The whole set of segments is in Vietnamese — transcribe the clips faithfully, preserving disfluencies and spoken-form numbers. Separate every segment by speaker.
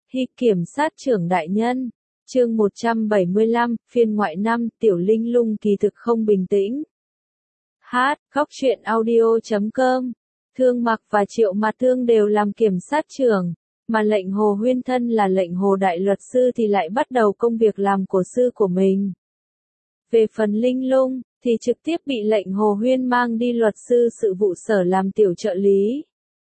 Speaker 1: Hi kiểm sát trưởng đại nhân. Chương một trăm bảy mươi lăm, phiên ngoại năm, Tiểu Linh Lung kỳ thực không bình tĩnh. Hát, góc truyện audio chấm com. Thương Mặc và Triệu Mạt Thương đều làm kiểm sát trưởng, mà lệnh Hồ Huyên thân là lệnh Hồ đại luật sư thì lại bắt đầu công việc làm của sư của mình. Về phần Linh Lung, thì trực tiếp bị lệnh Hồ Huyên mang đi luật sư sự vụ sở làm tiểu trợ lý.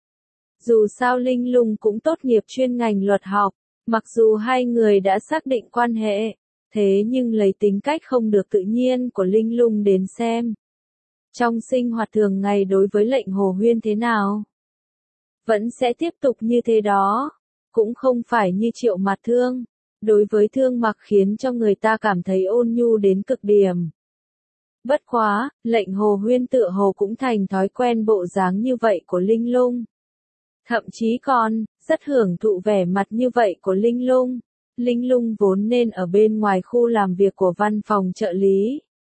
Speaker 1: Dù sao Linh Lung cũng tốt nghiệp chuyên ngành luật học, mặc dù hai người đã xác định quan hệ, thế nhưng lấy tính cách không được tự nhiên của Linh Lung đến xem. Trong sinh hoạt thường ngày đối với lệnh Hồ Huyên thế nào? Vẫn sẽ tiếp tục như thế đó, cũng không phải như Triệu Mạt Thương. Đối với Thương Mặc khiến cho người ta cảm thấy ôn nhu đến cực điểm. Bất quá, lệnh Hồ Huyên tựa hồ cũng thành thói quen bộ dáng như vậy của Linh Lung. Thậm chí còn, rất hưởng thụ vẻ mặt như vậy của Linh Lung. Linh Lung vốn nên ở bên ngoài khu làm việc của văn phòng trợ lý.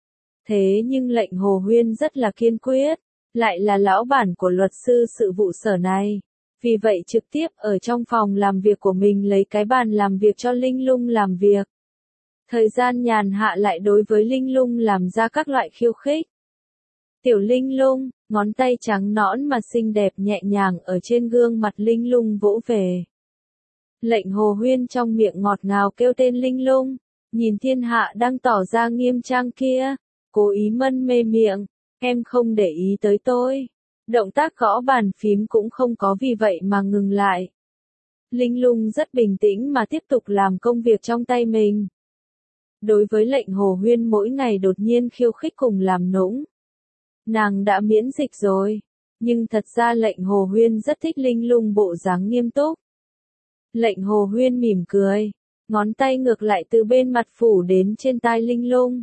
Speaker 1: Thế nhưng lệnh Hồ Huyên rất là kiên quyết, lại là lão bản của luật sư sự vụ sở này. Vì vậy trực tiếp ở trong phòng làm việc của mình lấy cái bàn làm việc cho Linh Lung làm việc. Thời gian nhàn hạ lại đối với Linh Lung làm ra các loại khiêu khích. Tiểu Linh Lung, ngón tay trắng nõn mà xinh đẹp nhẹ nhàng ở trên gương mặt Linh Lung vỗ về. Lệnh Hồ Huyên trong miệng ngọt ngào kêu tên Linh Lung, nhìn thiên hạ đang tỏ ra nghiêm trang kia, cố ý mân mê miệng, em không để ý tới tôi. Động tác gõ bàn phím cũng không có vì vậy mà ngừng lại. Linh Lung rất bình tĩnh mà tiếp tục làm công việc trong tay mình. Đối với lệnh Hồ Huyên mỗi ngày đột nhiên khiêu khích cùng làm nũng, nàng đã miễn dịch rồi, nhưng thật ra lệnh Hồ Huyên rất thích Linh Lung bộ dáng nghiêm túc. Lệnh Hồ Huyên mỉm cười, ngón tay ngược lại từ bên mặt phủ đến trên tai Linh Lung.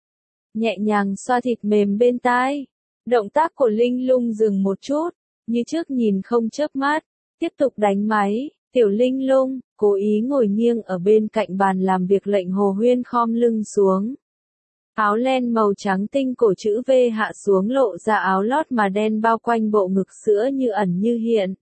Speaker 1: Nhẹ nhàng xoa thịt mềm bên tai. Động tác của Linh Lung dừng một chút, như trước nhìn không chớp mắt, tiếp tục đánh máy. Tiểu Linh Lung, cố ý ngồi nghiêng ở bên cạnh bàn làm việc lệnh Hồ Huyên khom lưng xuống. Áo len màu trắng tinh cổ chữ V hạ xuống lộ ra áo lót mà đen bao quanh bộ ngực sữa như ẩn như hiện.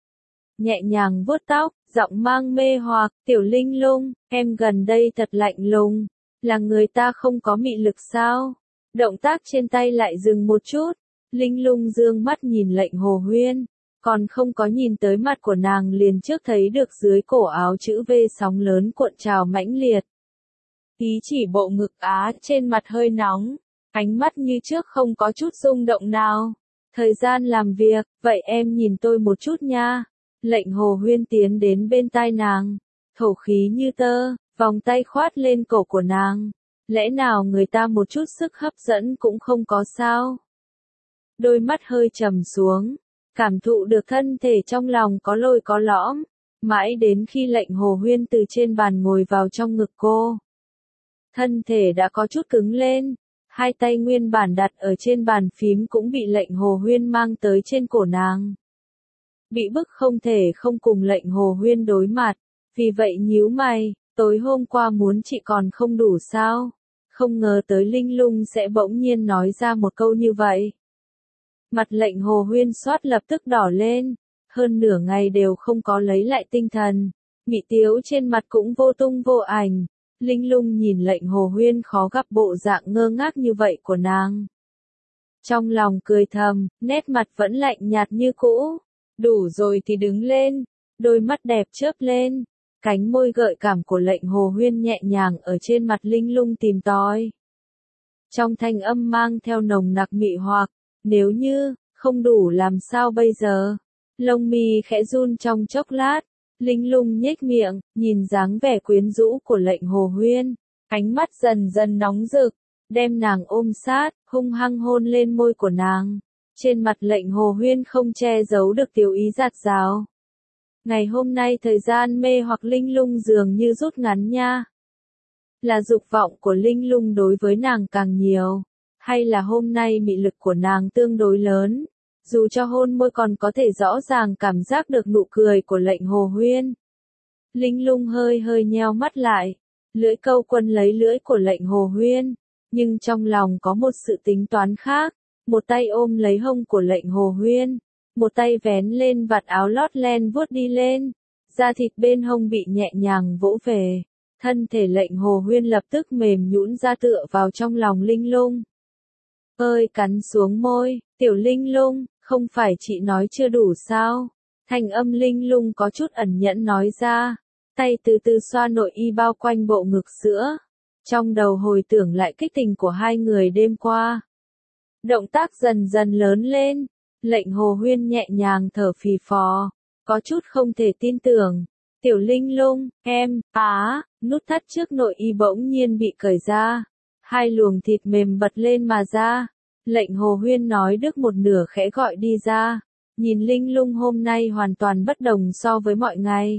Speaker 1: Nhẹ nhàng vuốt tóc, giọng mang mê hoặc, Tiểu Linh Lung, em gần đây thật lạnh lùng, là người ta không có mị lực sao? Động tác trên tay lại dừng một chút, Linh Lung dương mắt nhìn lệnh Hồ Huyên, còn không có nhìn tới mặt của nàng liền trước thấy được dưới cổ áo chữ V sóng lớn cuộn trào mãnh liệt. Ý chỉ bộ ngực á trên mặt hơi nóng, ánh mắt như trước không có chút rung động nào. Thời gian làm việc, vậy em nhìn tôi một chút nha. Lệnh Hồ Huyên tiến đến bên tai nàng, thổ khí như tơ, vòng tay khoát lên cổ của nàng. Lẽ nào người ta một chút sức hấp dẫn cũng không có sao? Đôi mắt hơi trầm xuống, cảm thụ được thân thể trong lòng có lồi có lõm, mãi đến khi lệnh Hồ Huyên từ trên bàn ngồi vào trong ngực cô. Thân thể đã có chút cứng lên, hai tay nguyên bản đặt ở trên bàn phím cũng bị lệnh Hồ Huyên mang tới trên cổ nàng. Bị bức không thể không cùng lệnh Hồ Huyên đối mặt, vì vậy nhíu mày, tối hôm qua muốn chị còn không đủ sao? Không ngờ tới Linh Lung sẽ bỗng nhiên nói ra một câu như vậy. Mặt lệnh Hồ Huyên xoát lập tức đỏ lên, hơn nửa ngày đều không có lấy lại tinh thần, mị tiếu trên mặt cũng vô tung vô ảnh. Linh Lung nhìn lệnh Hồ Huyên khó gặp bộ dạng ngơ ngác như vậy của nàng. Trong lòng cười thầm, nét mặt vẫn lạnh nhạt như cũ. Đủ rồi thì đứng lên, đôi mắt đẹp chớp lên, cánh môi gợi cảm của lệnh Hồ Huyên nhẹ nhàng ở trên mặt Linh Lung tìm tòi. Trong thanh âm mang theo nồng nặc mị hoặc, nếu như, không đủ làm sao bây giờ? Lông mi khẽ run trong chốc lát, Linh Lung nhếch miệng, nhìn dáng vẻ quyến rũ của lệnh Hồ Huyên, ánh mắt dần dần nóng rực, đem nàng ôm sát, hung hăng hôn lên môi của nàng. Trên mặt lệnh Hồ Huyên không che giấu được tiểu ý dạt dào. Ngày hôm nay thời gian mê hoặc Linh Lung dường như rút ngắn nha. Là dục vọng của Linh Lung đối với nàng càng nhiều, hay là hôm nay mị lực của nàng tương đối lớn, dù cho hôn môi còn có thể rõ ràng cảm giác được nụ cười của lệnh Hồ Huyên. Linh Lung hơi hơi nheo mắt lại, lưỡi câu quân lấy lưỡi của lệnh Hồ Huyên, nhưng trong lòng có một sự tính toán khác. Một tay ôm lấy hông của lệnh Hồ Huyên, một tay vén lên vạt áo lót len vuốt đi lên, da thịt bên hông bị nhẹ nhàng vỗ về, thân thể lệnh Hồ Huyên lập tức mềm nhũn ra tựa vào trong lòng Linh Lung. Ơi cắn xuống môi, tiểu Linh Lung, không phải chị nói chưa đủ sao? Thanh âm Linh Lung có chút ẩn nhẫn nói ra, tay từ từ xoa nội y bao quanh bộ ngực sữa. Trong đầu hồi tưởng lại kích tình của hai người đêm qua. Động tác dần dần lớn lên, lệnh Hồ Huyên nhẹ nhàng thở phì phò, có chút không thể tin tưởng. Tiểu Linh Lung, em, á, nút thắt trước nội y bỗng nhiên bị cởi ra. Hai luồng thịt mềm bật lên mà ra. Lệnh Hồ Huyên nói được một nửa khẽ gọi đi ra. Nhìn Linh Lung hôm nay hoàn toàn bất đồng so với mọi ngày.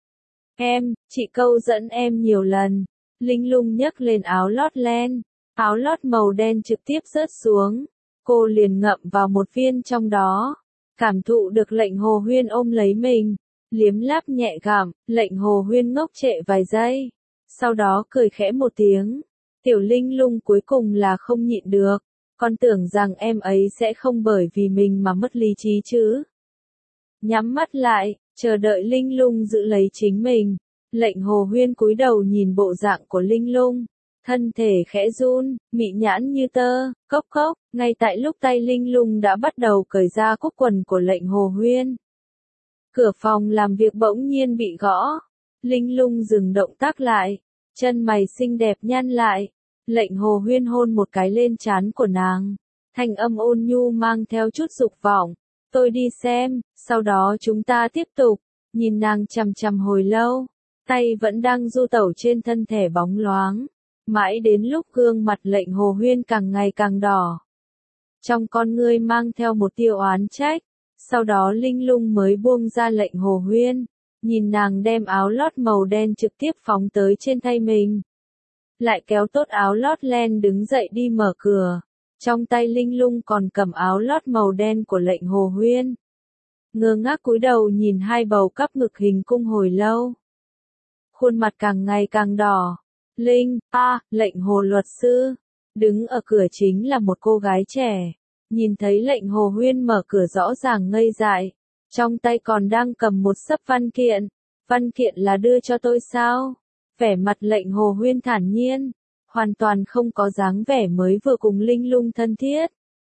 Speaker 1: Em, chị câu dẫn em nhiều lần. Linh Lung nhấc lên áo lót len. Áo lót màu đen trực tiếp rớt xuống. Cô liền ngậm vào một viên trong đó. Cảm thụ được lệnh Hồ Huyên ôm lấy mình. Liếm láp nhẹ gặm, lệnh Hồ Huyên ngốc trệ vài giây. Sau đó cười khẽ một tiếng. Tiểu Linh Lung cuối cùng là không nhịn được. Con tưởng rằng em ấy sẽ không bởi vì mình mà mất lý trí chứ. Nhắm mắt lại, chờ đợi Linh Lung giữ lấy chính mình. Lệnh Hồ Huyên cúi đầu nhìn bộ dạng của Linh Lung. Thân thể khẽ run, mị nhãn như tơ, cốc cốc. Ngay tại lúc tay Linh Lung đã bắt đầu cởi ra cúc quần của lệnh Hồ Huyên. Cửa phòng làm việc bỗng nhiên bị gõ. Linh Lung dừng động tác lại. Chân mày xinh đẹp nhăn lại. Lệnh Hồ Huyên hôn một cái lên trán của nàng. Thanh âm ôn nhu mang theo chút dục vọng. Tôi đi xem, sau đó chúng ta tiếp tục. Nhìn nàng chằm chằm hồi lâu. Tay vẫn đang du tẩu trên thân thể bóng loáng. Mãi đến lúc gương mặt lệnh Hồ Huyên càng ngày càng đỏ. Trong con ngươi mang theo một tia oán trách. Sau đó Linh Lung mới buông ra lệnh Hồ Huyên. Nhìn nàng đem áo lót màu đen trực tiếp phóng tới trên tay mình. Lại kéo tốt áo lót len đứng dậy đi mở cửa. Trong tay Linh Lung còn cầm áo lót màu đen của lệnh Hồ Huyên. Ngơ ngác cúi đầu nhìn hai bầu cắp ngực hình cung hồi lâu. Khuôn mặt càng ngày càng đỏ. Linh, a, lệnh Hồ luật sư. Đứng ở cửa chính là một cô gái trẻ. Nhìn thấy lệnh Hồ Huyên mở cửa rõ ràng ngây dại. Trong tay còn đang cầm một xấp văn kiện. Văn kiện là đưa cho tôi sao? Vẻ mặt lệnh Hồ Huyên thản nhiên. Hoàn toàn không có dáng vẻ mới vừa cùng Linh Lung thân thiết.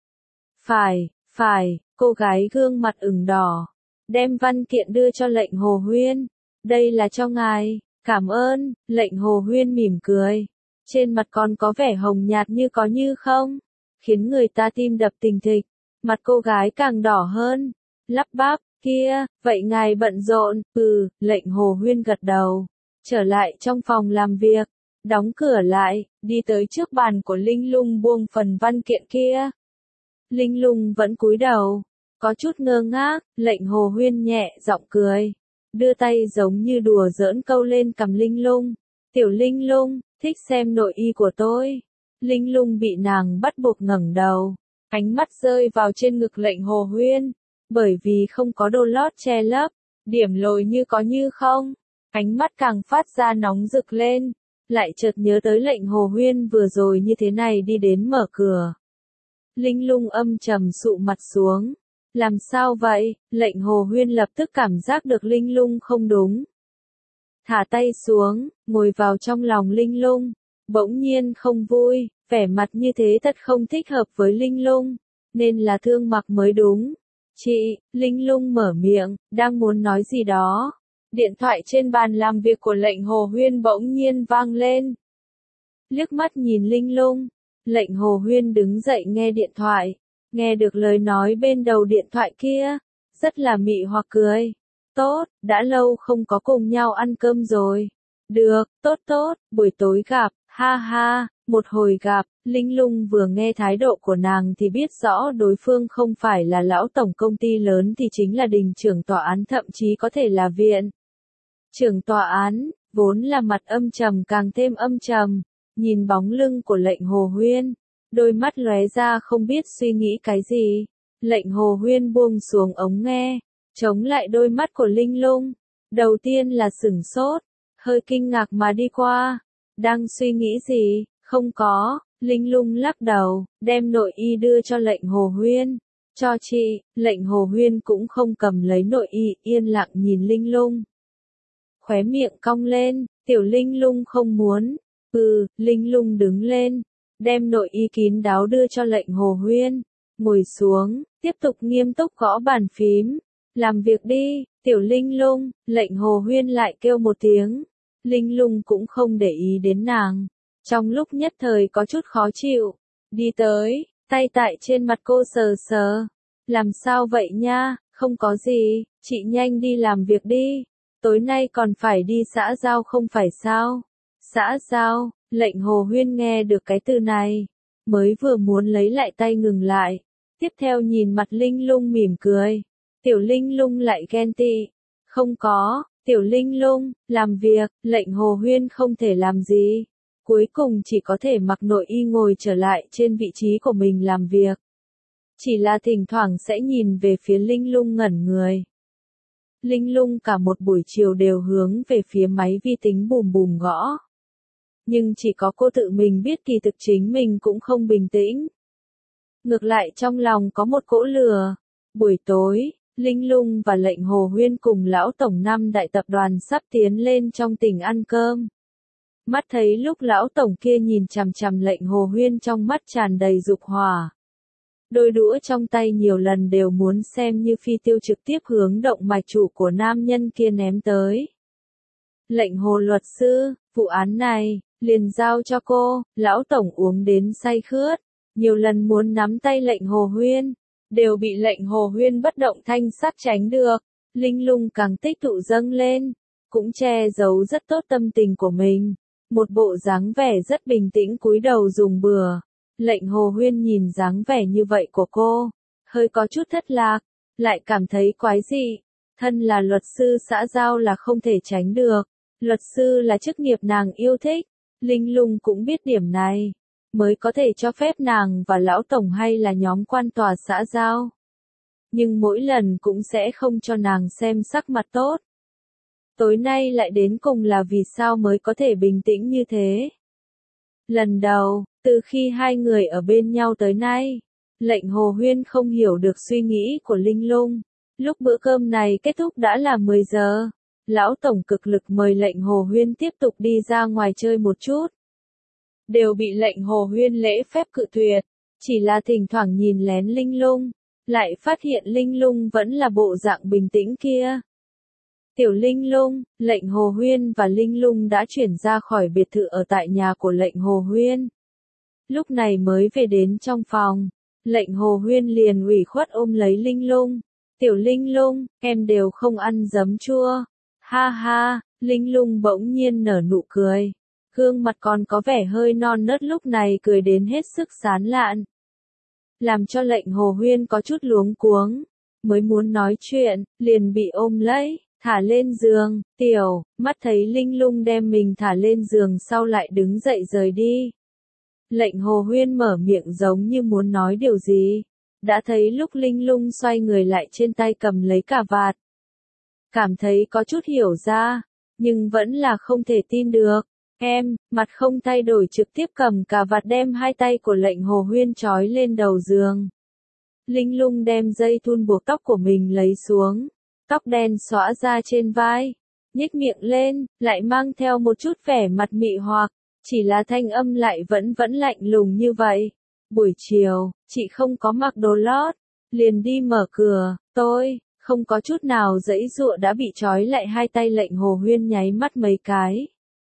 Speaker 1: Phải, phải, cô gái gương mặt ửng đỏ. Đem văn kiện đưa cho lệnh Hồ Huyên. Đây là cho ngài. Cảm ơn, lệnh Hồ Huyên mỉm cười. Trên mặt còn có vẻ hồng nhạt như có như không. Khiến người ta tim đập thình thịch. Mặt cô gái càng đỏ hơn. Lắp bắp, kia, vậy ngài bận rộn, ừ, lệnh Hồ Huyên gật đầu. Trở lại trong phòng làm việc. Đóng cửa lại, đi tới trước bàn của Linh Lung buông phần văn kiện kia. Linh Lung vẫn cúi đầu. Có chút ngơ ngác, lệnh Hồ Huyên nhẹ giọng cười. Đưa tay giống như đùa giỡn câu lên cằm Linh Lung. Tiểu Linh Lung, thích xem nội y của tôi. Linh Lung bị nàng bắt buộc ngẩng đầu. Ánh mắt rơi vào trên ngực lệnh Hồ Huyên. Bởi vì không có đồ lót che lấp. Điểm lồi như có như không. Ánh mắt càng phát ra nóng rực lên. Lại chợt nhớ tới lệnh Hồ Huyên vừa rồi như thế này đi đến mở cửa. Linh Lung âm trầm sụ mặt xuống. Làm sao vậy? Lệnh Hồ Huyên lập tức cảm giác được Linh Lung không đúng. Thả tay xuống, ngồi vào trong lòng Linh Lung. Bỗng nhiên không vui, vẻ mặt như thế thật không thích hợp với Linh Lung. Nên là Thương Mặc mới đúng. Chị, Linh Lung mở miệng, đang muốn nói gì đó. Điện thoại trên bàn làm việc của lệnh Hồ Huyên bỗng nhiên vang lên. Liếc mắt nhìn Linh Lung, lệnh Hồ Huyên đứng dậy nghe điện thoại. Nghe được lời nói bên đầu điện thoại kia, rất là mị hoặc cười. Tốt, đã lâu không có cùng nhau ăn cơm rồi. Được, tốt tốt, buổi tối gặp, ha ha, một hồi gặp. Linh Lung vừa nghe thái độ của nàng thì biết rõ đối phương không phải là lão tổng công ty lớn thì chính là đình trưởng tòa án, thậm chí có thể là viện trưởng tòa án, vốn là mặt âm trầm càng thêm âm trầm. Nhìn bóng lưng của lệnh Hồ Huyên, đôi mắt lóe ra không biết suy nghĩ cái gì. Lệnh Hồ Huyên buông xuống ống nghe, chống lại đôi mắt của Linh Lung. Đầu tiên là sửng sốt, hơi kinh ngạc mà đi qua. Đang suy nghĩ gì? Không có. Linh Lung lắc đầu, đem nội y đưa cho lệnh Hồ Huyên. Cho chị. Lệnh Hồ Huyên cũng không cầm lấy nội y, yên lặng nhìn Linh Lung. khóe miệng cong lên, Tiểu Linh Lung không muốn. Ừ, Linh Lung đứng lên, đem nội y kín đáo đưa cho Lệnh Hồ Huyên, ngồi xuống, tiếp tục nghiêm túc gõ bàn phím. Làm việc đi, Tiểu Linh Lung, Lệnh Hồ Huyên lại kêu một tiếng. Linh Lung cũng không để ý đến nàng, trong lúc nhất thời có chút khó chịu, đi tới, tay tại trên mặt cô sờ sờ. Làm sao vậy nha, không có gì, chị nhanh đi làm việc đi, tối nay còn phải đi xã giao không phải sao? Xã giao, Lệnh Hồ Huyên nghe được cái từ này, mới vừa muốn lấy lại tay ngừng lại, tiếp theo nhìn mặt Linh Lung mỉm cười. Tiểu Linh Lung lại ghen tị, không có, Tiểu Linh Lung, làm việc, Lệnh Hồ Huyên không thể làm gì, cuối cùng chỉ có thể mặc nội y ngồi trở lại trên vị trí của mình làm việc. Chỉ là thỉnh thoảng sẽ nhìn về phía Linh Lung ngẩn người. Linh Lung cả một buổi chiều đều hướng về phía máy vi tính bùm bùm gõ. Nhưng chỉ có cô tự mình biết kỳ thực chính mình cũng không bình tĩnh. Ngược lại trong lòng có một cỗ lửa. Buổi tối, Linh Lung và Lệnh Hồ Huyên cùng lão tổng năm đại tập đoàn sắp tiến lên trong tỉnh ăn cơm. Mắt thấy lúc lão tổng kia nhìn chằm chằm Lệnh Hồ Huyên trong mắt tràn đầy dục hỏa. Đôi đũa trong tay nhiều lần đều muốn xem như phi tiêu trực tiếp hướng động mạch chủ của nam nhân kia ném tới. Lệnh Hồ luật sư, vụ án này, liền giao cho cô, lão tổng uống đến say khướt, nhiều lần muốn nắm tay Lệnh Hồ Huyên, đều bị Lệnh Hồ Huyên bất động thanh sắc tránh được. Linh Lung càng tích tụ dâng lên, cũng che giấu rất tốt tâm tình của mình, một bộ dáng vẻ rất bình tĩnh cúi đầu dùng bừa. Lệnh Hồ Huyên nhìn dáng vẻ như vậy của cô, hơi có chút thất lạc, lại cảm thấy quái dị. Thân là luật sư xã giao là không thể tránh được, luật sư là chức nghiệp nàng yêu thích, Linh Lung cũng biết điểm này, mới có thể cho phép nàng và lão tổng hay là nhóm quan tòa xã giao. Nhưng mỗi lần cũng sẽ không cho nàng xem sắc mặt tốt. Tối nay lại đến cùng là vì sao mới có thể bình tĩnh như thế. Lần đầu, từ khi hai người ở bên nhau tới nay, Lệnh Hồ Huyên không hiểu được suy nghĩ của Linh Lung. Lúc bữa cơm này kết thúc đã là mười giờ, lão tổng cực lực mời Lệnh Hồ Huyên tiếp tục đi ra ngoài chơi một chút. Đều bị Lệnh Hồ Huyên lễ phép cự tuyệt, chỉ là thỉnh thoảng nhìn lén Linh Lung, lại phát hiện Linh Lung vẫn là bộ dạng bình tĩnh kia. Tiểu Linh Lung, Lệnh Hồ Huyên và Linh Lung đã chuyển ra khỏi biệt thự ở tại nhà của Lệnh Hồ Huyên. Lúc này mới về đến trong phòng, Lệnh Hồ Huyên liền ủy khuất ôm lấy Linh Lung. Tiểu Linh Lung, em đều không ăn giấm chua. Ha ha, Linh Lung bỗng nhiên nở nụ cười. Gương mặt còn có vẻ hơi non nớt lúc này cười đến hết sức sán lạn. Làm cho Lệnh Hồ Huyên có chút luống cuống. Mới muốn nói chuyện, liền bị ôm lấy, thả lên giường. Tiểu, mắt thấy Linh Lung đem mình thả lên giường sau lại đứng dậy rời đi. Lệnh Hồ Huyên mở miệng giống như muốn nói điều gì. Đã thấy lúc Linh Lung xoay người lại trên tay cầm lấy cà vạt. Cảm thấy có chút hiểu ra, nhưng vẫn là không thể tin được. Em, mặt không thay đổi trực tiếp cầm cà vạt đem hai tay của Lệnh Hồ Huyên trói lên đầu giường. Linh Lung đem dây thun buộc tóc của mình lấy xuống, tóc đen xõa ra trên vai, nhếch miệng lên, lại mang theo một chút vẻ mặt mị hoặc, chỉ là thanh âm lại vẫn vẫn lạnh lùng như vậy. Buổi chiều, chị không có mặc đồ lót, liền đi mở cửa, tôi, không có chút nào giãy giụa đã bị trói lại hai tay Lệnh Hồ Huyên nháy mắt mấy cái.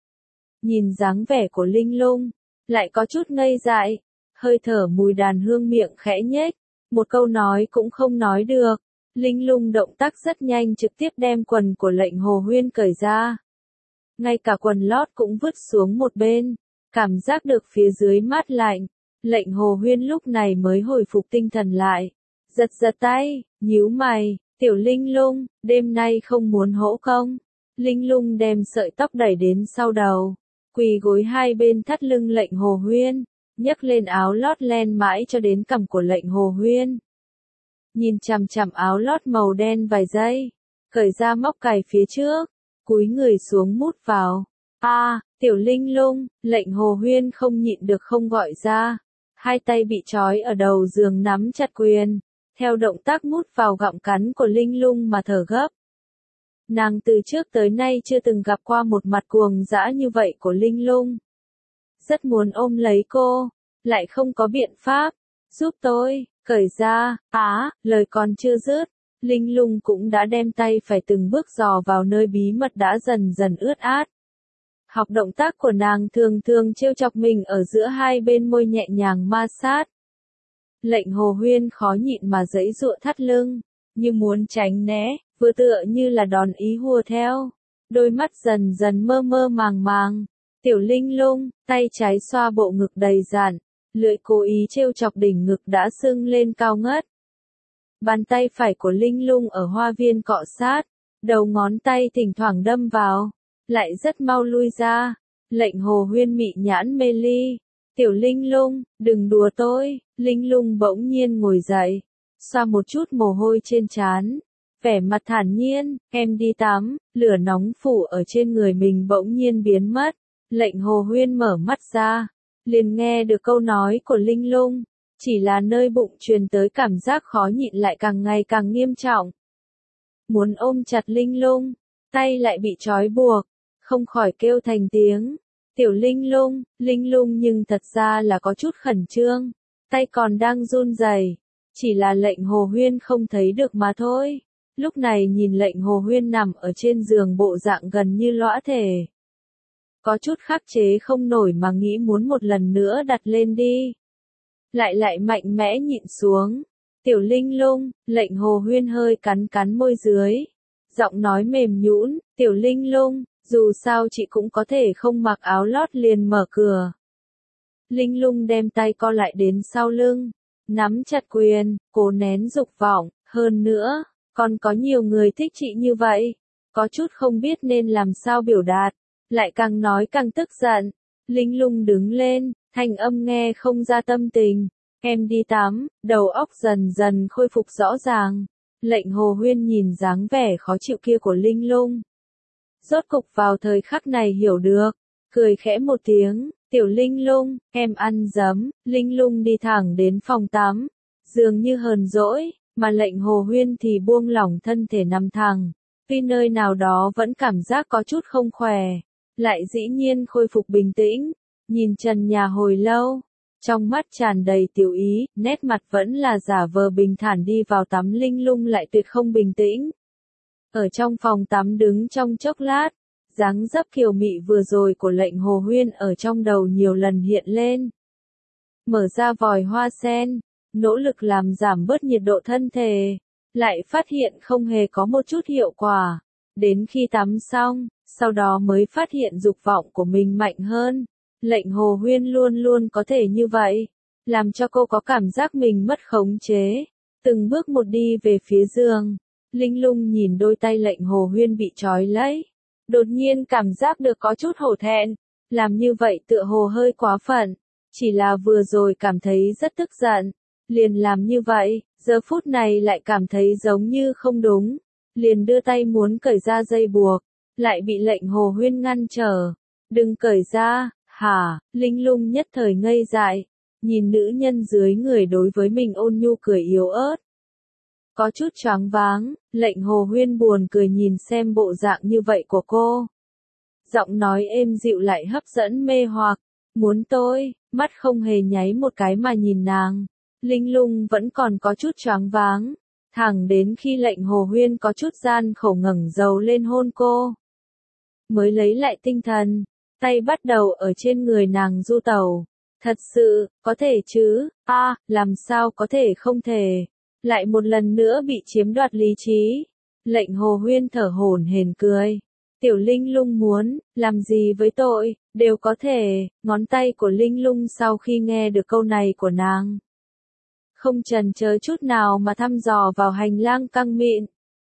Speaker 1: Nhìn dáng vẻ của Linh Lung, lại có chút ngây dại, hơi thở mùi đàn hương miệng khẽ nhếch, một câu nói cũng không nói được. Linh Lung động tác rất nhanh trực tiếp đem quần của Lệnh Hồ Huyên cởi ra. Ngay cả quần lót cũng vứt xuống một bên, cảm giác được phía dưới mát lạnh. Lệnh Hồ Huyên lúc này mới hồi phục tinh thần lại, giật giật tay, nhíu mày, Tiểu Linh Lung, đêm nay không muốn hỗ công. Linh Lung đem sợi tóc đẩy đến sau đầu, quỳ gối hai bên thắt lưng Lệnh Hồ Huyên, nhấc lên áo lót len mãi cho đến cằm của Lệnh Hồ Huyên. Nhìn chằm chằm áo lót màu đen vài giây, cởi ra móc cài phía trước, cúi người xuống mút vào. A, à, Tiểu Linh Lung, Lệnh Hồ Huyên không nhịn được không gọi ra. Hai tay bị trói ở đầu giường nắm chặt quyền, theo động tác mút vào gặm cắn của Linh Lung mà thở gấp. Nàng từ trước tới nay chưa từng gặp qua một mặt cuồng dã như vậy của Linh Lung. Rất muốn ôm lấy cô, lại không có biện pháp. Giúp tôi, cởi ra, á, lời còn chưa dứt. Linh Lung cũng đã đem tay phải từng bước dò vào nơi bí mật đã dần dần ướt át. Học động tác của nàng thường thường trêu chọc mình ở giữa hai bên môi nhẹ nhàng ma sát. Lệnh Hồ Huyên khó nhịn mà giãy giụa thắt lưng, như muốn tránh né, vừa tựa như là đòn ý hùa theo. Đôi mắt dần dần mơ mơ màng màng. Tiểu Linh Lung, tay trái xoa bộ ngực đầy dạn, lưỡi cố ý trêu chọc đỉnh ngực đã sưng lên cao ngất. Bàn tay phải của Linh Lung ở hoa viên cọ sát, đầu ngón tay thỉnh thoảng đâm vào, lại rất mau lui ra. Lệnh Hồ Huyên mị nhãn mê ly. Tiểu Linh Lung, đừng đùa tôi. Linh Lung bỗng nhiên ngồi dậy, xoa một chút mồ hôi trên trán, vẻ mặt thản nhiên, em đi tắm. Lửa nóng phủ ở trên người mình bỗng nhiên biến mất. Lệnh Hồ Huyên mở mắt ra, liền nghe được câu nói của Linh Lung, chỉ là nơi bụng truyền tới cảm giác khó nhịn lại càng ngày càng nghiêm trọng. Muốn ôm chặt Linh Lung, tay lại bị trói buộc, không khỏi kêu thành tiếng. Tiểu Linh Lung, Linh Lung nhưng thật ra là có chút khẩn trương, tay còn đang run rẩy, chỉ là Lệnh Hồ Huyên không thấy được mà thôi. Lúc này nhìn Lệnh Hồ Huyên nằm ở trên giường bộ dạng gần như lõa thể, có chút khắc chế không nổi mà nghĩ muốn một lần nữa đặt lên đi. Lại lại mạnh mẽ nhịn xuống. Tiểu Linh Lung, Lệnh Hồ Huyên hơi cắn cắn môi dưới, giọng nói mềm nhũn, Tiểu Linh Lung, dù sao chị cũng có thể không mặc áo lót liền mở cửa. Linh Lung đem tay co lại đến sau lưng, nắm chặt quyền, cố nén dục vọng, hơn nữa, còn có nhiều người thích chị như vậy, có chút không biết nên làm sao biểu đạt, lại càng nói càng tức giận. Linh Lung đứng lên, thanh âm nghe không ra tâm tình, em đi tắm. Đầu óc dần dần khôi phục rõ ràng. Lệnh Hồ Huyên nhìn dáng vẻ khó chịu kia của Linh Lung, rốt cục vào thời khắc này hiểu được, cười khẽ một tiếng. Tiểu Linh Lung, em ăn dấm. Linh Lung đi thẳng đến phòng tắm, dường như hờn dỗi, mà Lệnh Hồ Huyên thì buông lỏng thân thể nằm thẳng, tuy nơi nào đó vẫn cảm giác có chút không khỏe, lại dĩ nhiên khôi phục bình tĩnh, nhìn trần nhà hồi lâu, trong mắt tràn đầy tiểu ý, nét mặt vẫn là giả vờ bình thản. Đi vào tắm Linh Lung lại tuyệt không bình tĩnh. Ở trong phòng tắm đứng trong chốc lát, dáng dấp kiều mị vừa rồi của Lệnh Hồ Huyên ở trong đầu nhiều lần hiện lên. Mở ra vòi hoa sen, nỗ lực làm giảm bớt nhiệt độ thân thể, lại phát hiện không hề có một chút hiệu quả. Đến khi tắm xong, sau đó mới phát hiện dục vọng của mình mạnh hơn. Lệnh Hồ Huyên luôn luôn có thể như vậy, làm cho cô có cảm giác mình mất khống chế, từng bước một đi về phía giường. Linh Lung nhìn đôi tay Lệnh Hồ Huyên bị trói lấy, đột nhiên cảm giác được có chút hổ thẹn, làm như vậy tựa hồ hơi quá phận, chỉ là vừa rồi cảm thấy rất tức giận, liền làm như vậy, giờ phút này lại cảm thấy giống như không đúng, liền đưa tay muốn cởi ra dây buộc, lại bị Lệnh Hồ Huyên ngăn trở. Đừng cởi ra. Hả? Linh Lung nhất thời ngây dại, nhìn nữ nhân dưới người đối với mình ôn nhu cười yếu ớt, có chút choáng váng. Lệnh Hồ Huyên buồn cười nhìn xem bộ dạng như vậy của cô, giọng nói êm dịu lại hấp dẫn mê hoặc. Muốn tôi? Mắt không hề nháy một cái mà nhìn nàng. Linh Lung vẫn còn có chút choáng váng, thẳng đến khi Lệnh Hồ Huyên có chút gian khổ ngẩng đầu lên hôn cô, mới lấy lại tinh thần. Tay bắt đầu ở trên người nàng du tẩu. Thật sự, có thể chứ? A, à, làm sao có thể không thể? Lại một lần nữa bị chiếm đoạt lý trí. Lệnh Hồ Huyên thở hổn hển cười. Tiểu Linh Lung muốn làm gì với tội, đều có thể. Ngón tay của Linh Lung sau khi nghe được câu này của nàng, không chần chừ chút nào mà thăm dò vào hành lang căng mịn,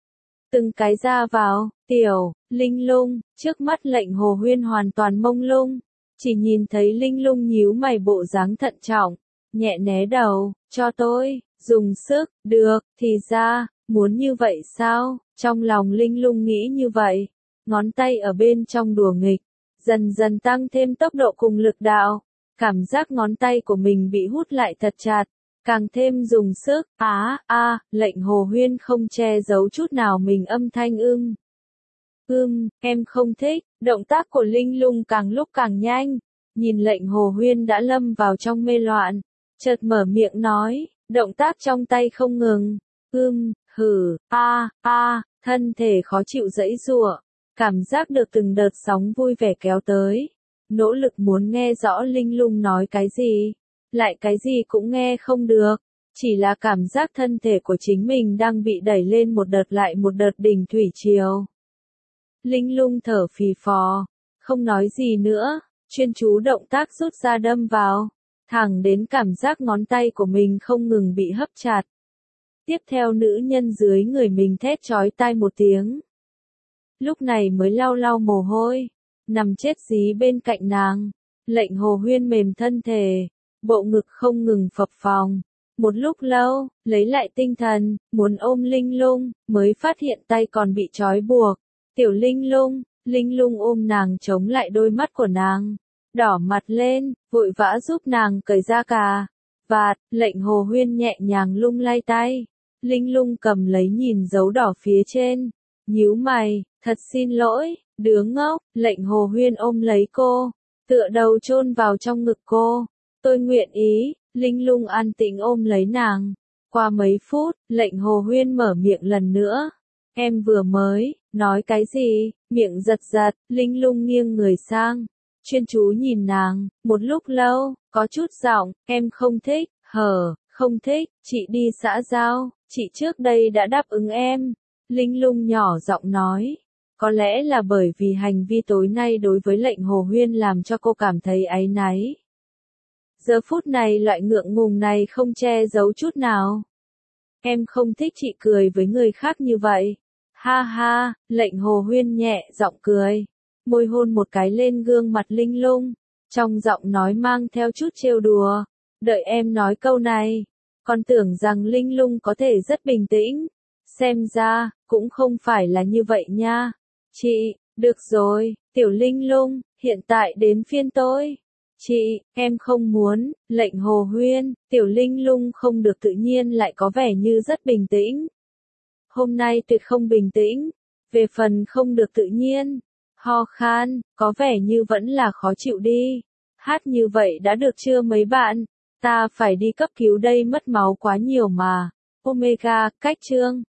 Speaker 1: từng cái ra vào. Tiểu Linh Lung, trước mắt Lệnh Hồ Huyên hoàn toàn mông lung, chỉ nhìn thấy Linh Lung nhíu mày bộ dáng thận trọng, nhẹ né đầu. Cho tôi, dùng sức. Được, thì ra, muốn như vậy sao? Trong lòng Linh Lung nghĩ như vậy, ngón tay ở bên trong đùa nghịch, dần dần tăng thêm tốc độ cùng lực đạo, cảm giác ngón tay của mình bị hút lại thật chặt, càng thêm dùng sức. Á, a, Lệnh Hồ Huyên không che giấu chút nào mình âm thanh ưng. Ừm, em không thích. Động tác của Linh Lung càng lúc càng nhanh. Nhìn lệnh Hồ Huyên đã lâm vào trong mê loạn. Chợt mở miệng nói, động tác trong tay không ngừng. Ưm, hử, a, a, thân thể khó chịu giãy giụa. Cảm giác được từng đợt sóng vui vẻ kéo tới. Nỗ lực muốn nghe rõ Linh Lung nói cái gì. Lại cái gì cũng nghe không được. Chỉ là cảm giác thân thể của chính mình đang bị đẩy lên một đợt lại một đợt đỉnh thủy triều. Linh Lung thở phì phò, không nói gì nữa, chuyên chú động tác rút ra đâm vào, thẳng đến cảm giác ngón tay của mình không ngừng bị hấp chặt. Tiếp theo nữ nhân dưới người mình thét chói tai một tiếng. Lúc này mới lau lau mồ hôi, nằm chết dí bên cạnh nàng. Lệnh Hồ Huyên mềm thân thể, bộ ngực không ngừng phập phồng. Một lúc lâu, lấy lại tinh thần, muốn ôm Linh Lung, mới phát hiện tay còn bị trói buộc. Tiểu Linh Lung, Linh Lung ôm nàng chống lại đôi mắt của nàng, đỏ mặt lên, vội vã giúp nàng cởi ra cà vạt. Lệnh Hồ Huyên nhẹ nhàng lung lay tay, Linh Lung cầm lấy nhìn dấu đỏ phía trên, nhíu mày, thật xin lỗi, đứa ngốc. Lệnh Hồ Huyên ôm lấy cô, tựa đầu chôn vào trong ngực cô, tôi nguyện ý. Linh Lung an tĩnh ôm lấy nàng. Qua mấy phút, lệnh Hồ Huyên mở miệng lần nữa. Em vừa mới, nói cái gì, miệng giật giật. Linh Lung nghiêng người sang, chuyên chú nhìn nàng, một lúc lâu, có chút giọng, em không thích, hờ, không thích, chị đi xã giao, chị trước đây đã đáp ứng em. Linh Lung nhỏ giọng nói, có lẽ là bởi vì hành vi tối nay đối với lệnh Hồ Huyên làm cho cô cảm thấy áy náy. Giờ phút này loại ngượng ngùng này không che giấu chút nào. Em không thích chị cười với người khác như vậy. Ha ha, lệnh Hồ Huyên nhẹ giọng cười, môi hôn một cái lên gương mặt Linh Lung, trong giọng nói mang theo chút trêu đùa. Đợi em nói câu này, còn tưởng rằng Linh Lung có thể rất bình tĩnh. Xem ra, cũng không phải là như vậy nha. Chị, được rồi, Tiểu Linh Lung, hiện tại đến phiên tôi. Chị, em không muốn. Lệnh Hồ Huyên, Tiểu Linh Lung không được tự nhiên lại có vẻ như rất bình tĩnh. Hôm nay tuyệt không bình tĩnh. Về phần không được tự nhiên, ho khan, có vẻ như vẫn là khó chịu đi. Hát như vậy đã được chưa mấy bạn? Ta phải đi cấp cứu đây, mất máu quá nhiều mà. Omega, cách chương.